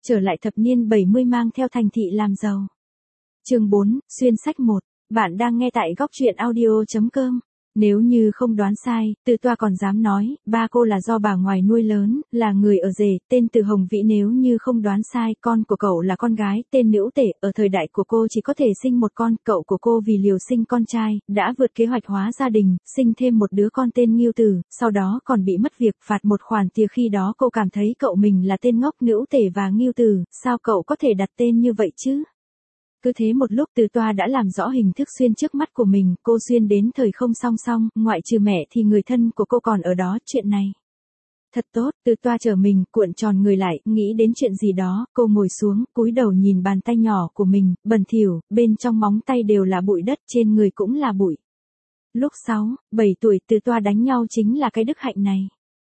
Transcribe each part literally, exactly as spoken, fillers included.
Trở lại thập niên bảy mươi mang theo Thành Thị làm giàu. Chương bốn, xuyên sách một. Bạn đang nghe tại góc truyện audio chấm com. Nếu như không đoán sai, Từ Toa còn dám nói, ba cô là do bà ngoài nuôi lớn, là người ở Rể, tên Từ Hồng Vĩ. Nếu như không đoán sai, con của cậu là con gái, tên Nữu Tể. Ở thời đại của cô chỉ có thể sinh một con, cậu của cô vì liều sinh con trai, đã vượt kế hoạch hóa gia đình, sinh thêm một đứa con tên Ngưu Tử, sau đó còn bị mất việc, phạt một khoản tiền. Khi đó cô cảm thấy cậu mình là tên ngốc. Nữu Tể và Ngưu Tử, sao cậu có thể đặt tên như vậy chứ? Cứ thế một lúc Từ Toa đã làm rõ hình thức xuyên trước mắt của mình, cô xuyên đến thời không song song, ngoại trừ mẹ thì người thân của cô còn ở đó. Chuyện này thật tốt. Từ Toa trở mình, cuộn tròn người lại, nghĩ đến chuyện gì đó, cô ngồi xuống, cúi đầu nhìn bàn tay nhỏ của mình, bẩn thỉu, bên trong móng tay đều là bụi đất, trên người cũng là bụi. Lúc sáu, bảy tuổi Từ Toa đánh nhau chính là cái đức hạnh này.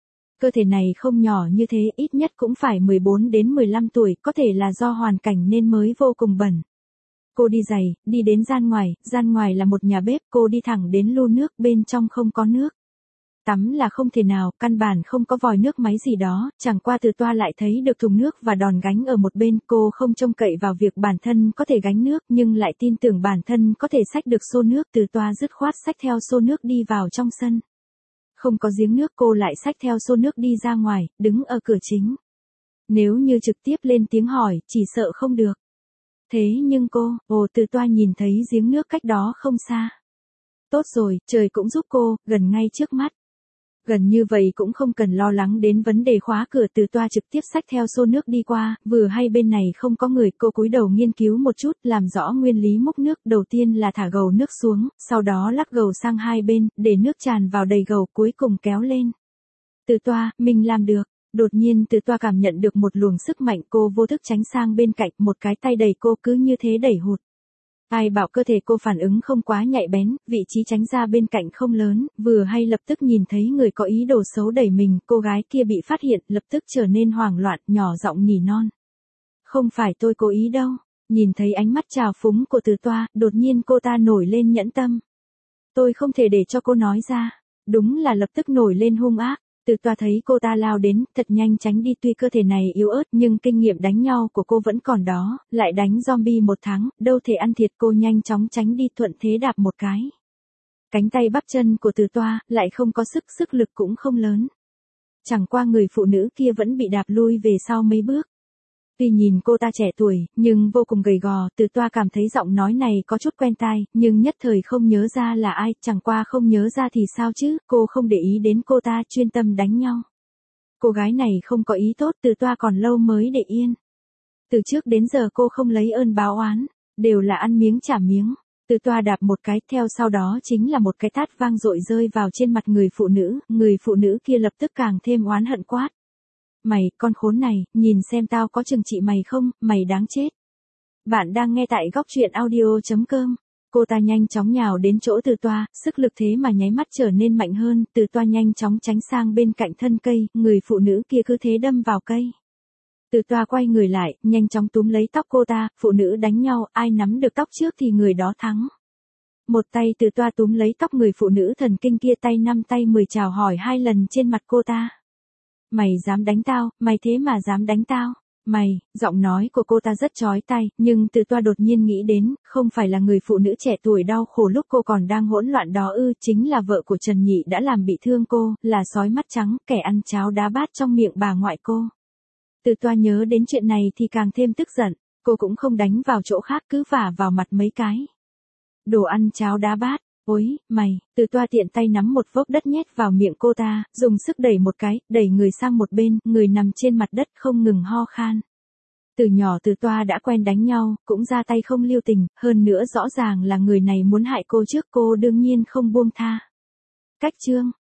Cơ thể này không nhỏ như thế, ít nhất cũng phải mười bốn đến mười lăm tuổi, có thể là do hoàn cảnh nên mới vô cùng bẩn. Cô đi giày, đi đến gian ngoài, gian ngoài là một nhà bếp, cô đi thẳng đến lu nước, bên trong không có nước. Tắm là không thể nào, căn bản không có vòi nước máy gì đó, chẳng qua Từ Toa lại thấy được thùng nước và đòn gánh ở một bên. Cô không trông cậy vào việc bản thân có thể gánh nước, nhưng lại tin tưởng bản thân có thể xách được xô nước. Từ Toa dứt khoát xách theo xô nước đi vào trong sân. Không có giếng nước, cô lại xách theo xô nước đi ra ngoài, đứng ở cửa chính. Nếu như trực tiếp lên tiếng hỏi, chỉ sợ không được. Thế nhưng cô, ồ Từ Toa nhìn thấy giếng nước cách đó không xa. Tốt rồi, trời cũng giúp cô, gần ngay trước mắt. Gần như vậy cũng không cần lo lắng đến vấn đề khóa cửa. Từ Toa trực tiếp xách theo xô nước đi qua, vừa hay bên này không có người, cô cúi đầu nghiên cứu một chút, làm rõ nguyên lý múc nước. Đầu tiên là thả gầu nước xuống, sau đó lắc gầu sang hai bên, để nước tràn vào đầy gầu, cuối cùng kéo lên. Từ Toa, mình làm được. Đột nhiên Từ Toa cảm nhận được một luồng sức mạnh, cô vô thức tránh sang bên cạnh, một cái tay đẩy cô cứ như thế đẩy hụt. Ai bảo cơ thể cô phản ứng không quá nhạy bén, vị trí tránh ra bên cạnh không lớn, vừa hay lập tức nhìn thấy người có ý đồ xấu đẩy mình. Cô gái kia bị phát hiện, lập tức trở nên hoảng loạn, nhỏ giọng nỉ non. Không phải tôi cố ý đâu. Nhìn thấy ánh mắt trào phúng của Từ Toa, đột nhiên cô ta nổi lên nhẫn tâm. Tôi không thể để cho cô nói ra. Đúng là lập tức nổi lên hung ác. Từ Toa thấy cô ta lao đến, thật nhanh tránh đi. Tuy cơ thể này yếu ớt nhưng kinh nghiệm đánh nhau của cô vẫn còn đó, lại đánh zombie một tháng, đâu thể ăn thiệt. Cô nhanh chóng tránh đi, thuận thế đạp một cái. Cánh tay bắp chân của Từ Toa lại không có sức, sức lực cũng không lớn. Chẳng qua người phụ nữ kia vẫn bị đạp lui về sau mấy bước. Tuy nhìn cô ta trẻ tuổi, nhưng vô cùng gầy gò. Từ Toa cảm thấy giọng nói này có chút quen tai, nhưng nhất thời không nhớ ra là ai. Chẳng qua không nhớ ra thì sao chứ, cô không để ý đến cô ta, chuyên tâm đánh nhau. Cô gái này không có ý tốt, Từ Toa còn lâu mới để yên. Từ trước đến giờ cô không lấy ơn báo oán, đều là ăn miếng trả miếng. Từ Toa đạp một cái, theo sau đó chính là một cái tát vang dội rơi vào trên mặt người phụ nữ. Người phụ nữ kia lập tức càng thêm oán hận quát. Mày, con khốn này, nhìn xem tao có trừng trị mày không, mày đáng chết. Bạn đang nghe tại góc truyện audio chấm com. Cô ta nhanh chóng nhào đến chỗ Từ Toa, sức lực thế mà nháy mắt trở nên mạnh hơn. Từ Toa nhanh chóng tránh sang bên cạnh thân cây, người phụ nữ kia cứ thế đâm vào cây. Từ Toa quay người lại, nhanh chóng túm lấy tóc cô ta. Phụ nữ đánh nhau, ai nắm được tóc trước thì người đó thắng. Một tay Từ Toa túm lấy tóc người phụ nữ thần kinh kia, tay năm tay mười chào hỏi hai lần trên mặt cô ta. Mày dám đánh tao, mày thế mà dám đánh tao, mày. Giọng nói của cô ta rất chói tai, nhưng Từ Toa đột nhiên nghĩ đến, không phải là người phụ nữ trẻ tuổi đau khổ lúc cô còn đang hỗn loạn đó ư? Chính là vợ của Trần Nhị đã làm bị thương cô, là sói mắt trắng, kẻ ăn cháo đá bát trong miệng bà ngoại cô. Từ Toa nhớ đến chuyện này thì càng thêm tức giận, cô cũng không đánh vào chỗ khác, cứ vả vào mặt mấy cái. Đồ ăn cháo đá bát. Ôi, mày. Từ Toa tiện tay nắm một vốc đất nhét vào miệng cô ta, dùng sức đẩy một cái, đẩy người sang một bên, người nằm trên mặt đất không ngừng ho khan. Từ nhỏ Từ Toa đã quen đánh nhau, cũng ra tay không lưu tình, hơn nữa rõ ràng là người này muốn hại cô trước, cô đương nhiên không buông tha. Cách chương,